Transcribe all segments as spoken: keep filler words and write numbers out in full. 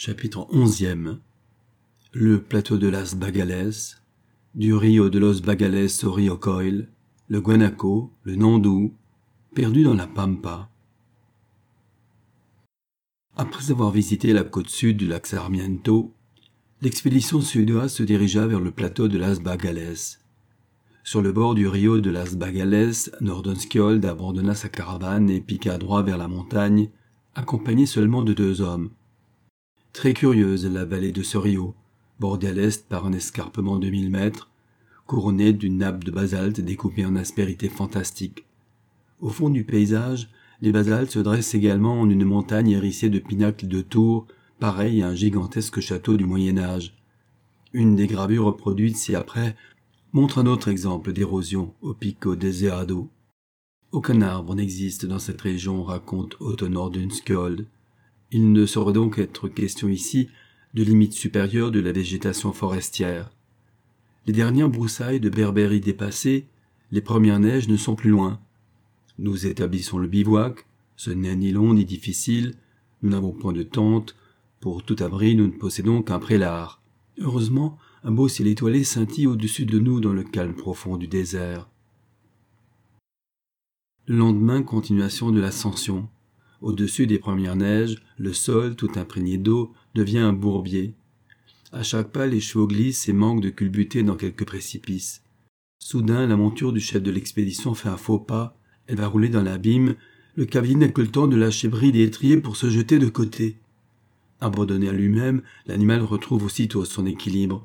Chapitre onzième. Le plateau de Las Bagales, du Rio de los Bagales au Rio Coil, le Guanaco, le Nandú, perdu dans la Pampa. Après avoir visité la côte sud du lac Sarmiento, l'expédition suédoise se dirigea vers le plateau de Las Bagales. Sur le bord du Rio de Las Bagales, Nordenskjöld abandonna sa caravane et piqua droit vers la montagne, accompagné seulement de deux hommes. Très curieuse la vallée de ce rio, bordée à l'est par un escarpement de mille mètres, couronnée d'une nappe de basalte découpée en aspérités fantastiques. Au fond du paysage, les basaltes se dressent également en une montagne hérissée de pinacles de tours, pareils à un gigantesque château du Moyen-Âge. Une des gravures reproduites ci-après montre un autre exemple d'érosion au Pico Deseado. Aucun arbre n'existe dans cette région, raconte Otto Nordenskjöld. Il ne saurait donc être question ici de limite supérieure de la végétation forestière. Les dernières broussailles de Berbérie dépassées, les premières neiges ne sont plus loin. Nous établissons le bivouac, ce n'est ni long ni difficile, nous n'avons point de tente, pour tout abri nous ne possédons qu'un prélard. Heureusement, un beau ciel étoilé scintille au-dessus de nous dans le calme profond du désert. Le lendemain, continuation de l'ascension. Au-dessus des premières neiges, le sol, tout imprégné d'eau, devient un bourbier. À chaque pas, les chevaux glissent et manquent de culbuter dans quelques précipices. Soudain, la monture du chef de l'expédition fait un faux pas, elle va rouler dans l'abîme, le cavalier n'a que le temps de lâcher bride et étrier pour se jeter de côté. Abandonné à lui-même, l'animal retrouve aussitôt son équilibre.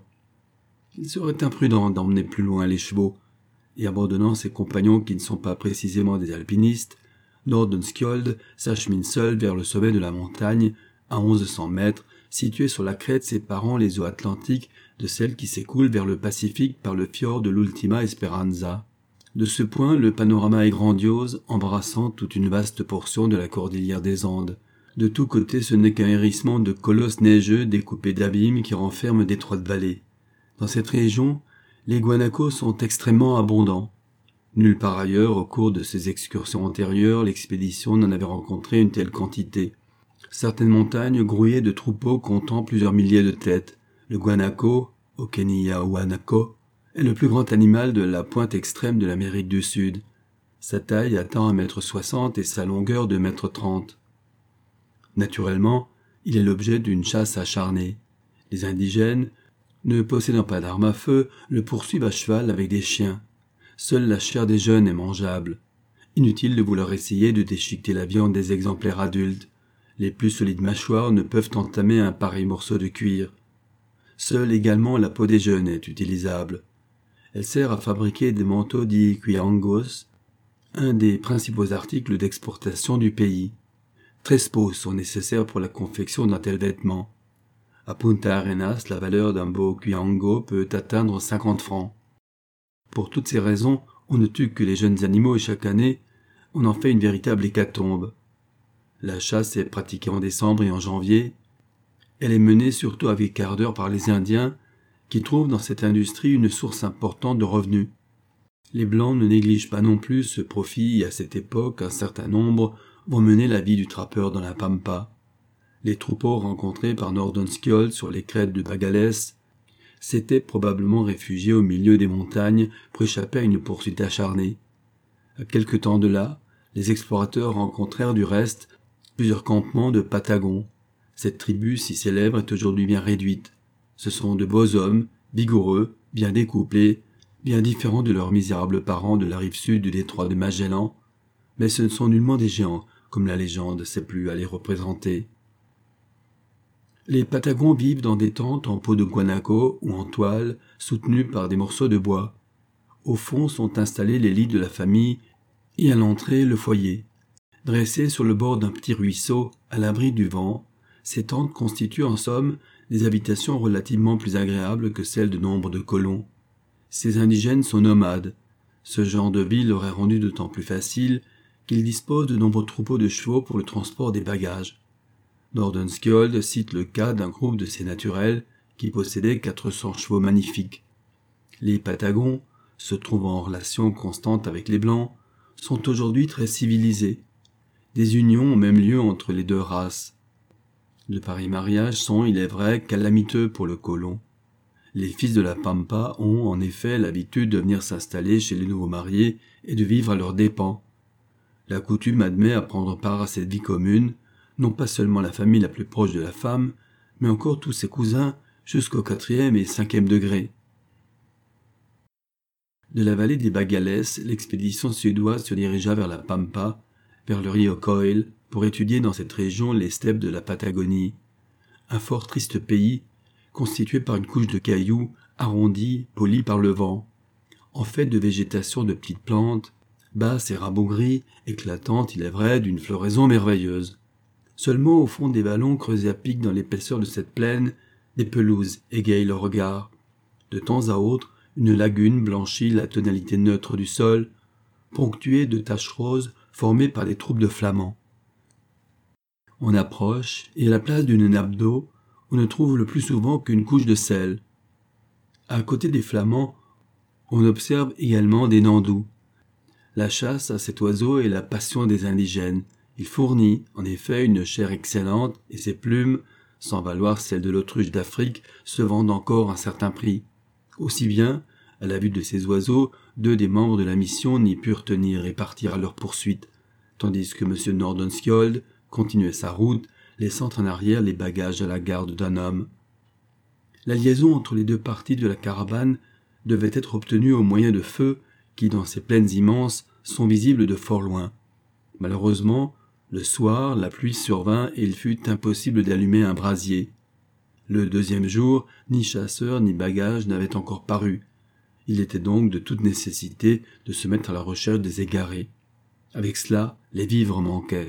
Il serait imprudent d'emmener plus loin les chevaux, et abandonnant ses compagnons qui ne sont pas précisément des alpinistes, Nordenskjöld s'achemine seul vers le sommet de la montagne, à onze cents mètres, située sur la crête séparant les eaux atlantiques de celles qui s'écoulent vers le Pacifique par le fjord de l'Ultima Esperanza. De ce point, le panorama est grandiose, embrassant toute une vaste portion de la cordillère des Andes. De tous côtés, ce n'est qu'un hérissement de colosses neigeux découpés d'abîmes qui renferment d'étroites vallées. Dans cette région, les guanacos sont extrêmement abondants. Nulle part ailleurs, au cours de ses excursions antérieures, l'expédition n'en avait rencontré une telle quantité. Certaines montagnes grouillées de troupeaux comptant plusieurs milliers de têtes. Le guanaco, Ocenia guanaco, est le plus grand animal de la pointe extrême de l'Amérique du Sud. Sa taille atteint un mètre soixante et sa longueur deux mètres trente. Naturellement, il est l'objet d'une chasse acharnée. Les indigènes, ne possédant pas d'armes à feu, le poursuivent à cheval avec des chiens. Seule la chair des jeunes est mangeable. Inutile de vouloir essayer de déchiqueter la viande des exemplaires adultes. Les plus solides mâchoires ne peuvent entamer un pareil morceau de cuir. Seule également la peau des jeunes est utilisable. Elle sert à fabriquer des manteaux dits cuiangos, un des principaux articles d'exportation du pays. Treize peaux sont nécessaires pour la confection d'un tel vêtement. À Punta Arenas, la valeur d'un beau cuiango peut atteindre cinquante francs. Pour toutes ces raisons, on ne tue que les jeunes animaux et chaque année, on en fait une véritable hécatombe. La chasse est pratiquée en décembre et en janvier. Elle est menée surtout avec ardeur par les Indiens, qui trouvent dans cette industrie une source importante de revenus. Les Blancs ne négligent pas non plus ce profit et à cette époque, un certain nombre vont mener la vie du trappeur dans la Pampa. Les troupeaux rencontrés par Nordenskjöld sur les crêtes de Bagales s'étaient probablement réfugiés au milieu des montagnes pour échapper à une poursuite acharnée. À quelque temps de là, les explorateurs rencontrèrent du reste plusieurs campements de Patagons. Cette tribu si célèbre est aujourd'hui bien réduite. Ce sont de beaux hommes, vigoureux, bien découplés, bien différents de leurs misérables parents de la rive sud du détroit de Magellan, mais ce ne sont nullement des géants, comme la légende s'est plu à les représenter. Les Patagons vivent dans des tentes en peau de guanaco ou en toile, soutenues par des morceaux de bois. Au fond sont installés les lits de la famille et à l'entrée le foyer. Dressés sur le bord d'un petit ruisseau, à l'abri du vent, ces tentes constituent en somme des habitations relativement plus agréables que celles de nombre de colons. Ces indigènes sont nomades. Ce genre de vie leur est rendu d'autant plus facile qu'ils disposent de nombreux troupeaux de chevaux pour le transport des bagages. Nordenskjöld cite le cas d'un groupe de ces naturels qui possédait quatre cents chevaux magnifiques. Les Patagons, se trouvant en relation constante avec les Blancs, sont aujourd'hui très civilisés. Des unions ont même lieu entre les deux races. De pareils mariages sont, il est vrai, calamiteux pour le colon. Les fils de la Pampa ont, en effet, l'habitude de venir s'installer chez les nouveaux mariés et de vivre à leurs dépens. La coutume admet à prendre part à cette vie commune, non pas seulement la famille la plus proche de la femme, mais encore tous ses cousins jusqu'au quatrième et cinquième degré. De la vallée des Bagales, l'expédition suédoise se dirigea vers la Pampa, vers le Rio Coil, pour étudier dans cette région les steppes de la Patagonie. Un fort triste pays, constitué par une couche de cailloux, arrondis, polis par le vent. En fait de végétation de petites plantes, basses et rabougries, éclatantes, il est vrai, d'une floraison merveilleuse. Seulement au fond des vallons creusés à pic dans l'épaisseur de cette plaine, des pelouses égayent le regard. De temps à autre, une lagune blanchit la tonalité neutre du sol, ponctuée de taches roses formées par des troupes de flamands. On approche, et à la place d'une nappe d'eau, on ne trouve le plus souvent qu'une couche de sel. À côté des flamands, on observe également des nandous. La chasse à cet oiseau est la passion des indigènes. Il fournit, en effet, une chair excellente, et ses plumes, sans valoir celles de l'autruche d'Afrique, se vendent encore à un certain prix. Aussi bien, à la vue de ces oiseaux, deux des membres de la mission n'y purent tenir et partirent à leur poursuite, tandis que M. Nordenskjöld continuait sa route, laissant en arrière les bagages à la garde d'un homme. La liaison entre les deux parties de la caravane devait être obtenue au moyen de feux qui, dans ces plaines immenses, sont visibles de fort loin. Malheureusement, le soir, la pluie survint et il fut impossible d'allumer un brasier. Le deuxième jour, ni chasseurs ni bagages n'avaient encore paru. Il était donc de toute nécessité de se mettre à la recherche des égarés. Avec cela, les vivres manquaient.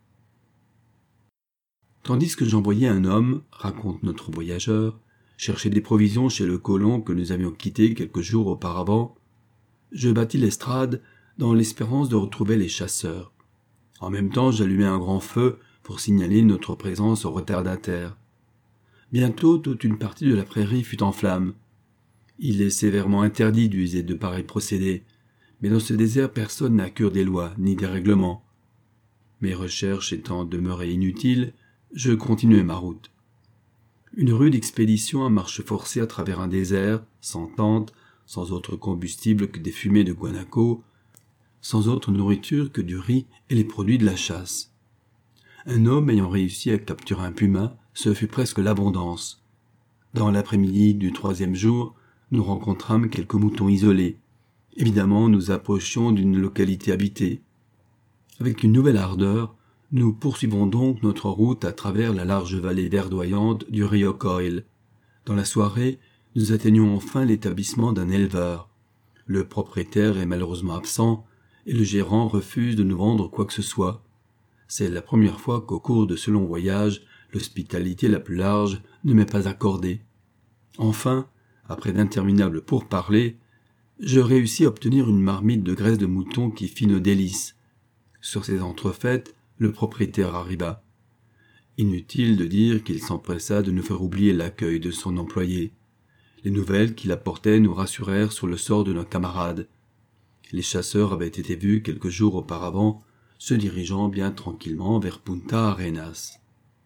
Tandis que j'envoyais un homme, raconte notre voyageur, chercher des provisions chez le colon que nous avions quitté quelques jours auparavant, je battis l'estrade dans l'espérance de retrouver les chasseurs. En même temps, j'allumai un grand feu pour signaler notre présence aux retardataires. Bientôt, toute une partie de la prairie fut en flammes. Il est sévèrement interdit d'user de pareils procédés, mais dans ce désert personne n'a cure des lois ni des règlements. Mes recherches étant demeurées inutiles, je continuai ma route. Une rude expédition à marche forcée à travers un désert, sans tente, sans autre combustible que des fumées de guanaco, sans autre nourriture que du riz et les produits de la chasse. Un homme ayant réussi à capturer un puma, ce fut presque l'abondance. Dans l'après-midi du troisième jour, nous rencontrâmes quelques moutons isolés. Évidemment, nous approchions d'une localité habitée. Avec une nouvelle ardeur, nous poursuivons donc notre route à travers la large vallée verdoyante du Rio Coil. Dans la soirée, nous atteignons enfin l'établissement d'un éleveur. Le propriétaire est malheureusement absent et le gérant refuse de nous vendre quoi que ce soit. C'est la première fois qu'au cours de ce long voyage, l'hospitalité la plus large ne m'est pas accordée. Enfin, après d'interminables pourparlers, je réussis à obtenir une marmite de graisse de mouton qui fit nos délices. Sur ces entrefaites, le propriétaire arriva. Inutile de dire qu'il s'empressa de nous faire oublier l'accueil de son employé. Les nouvelles qu'il apportait nous rassurèrent sur le sort de nos camarades. Les chasseurs avaient été vus quelques jours auparavant, se dirigeant bien tranquillement vers Punta Arenas.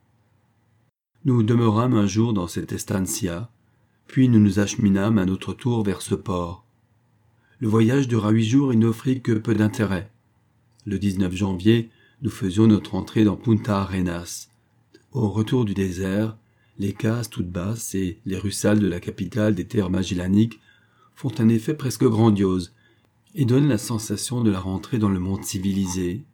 Nous demeurâmes un jour dans cette estancia, puis nous nous acheminâmes à notre tour vers ce port. Le voyage dura huit jours et n'offrit que peu d'intérêt. Le dix-neuf janvier, nous faisions notre entrée dans Punta Arenas. Au retour du désert, les cases toutes basses et les rues sales de la capitale des terres magellaniques font un effet presque grandiose et donnent la sensation de la rentrée dans le monde civilisé.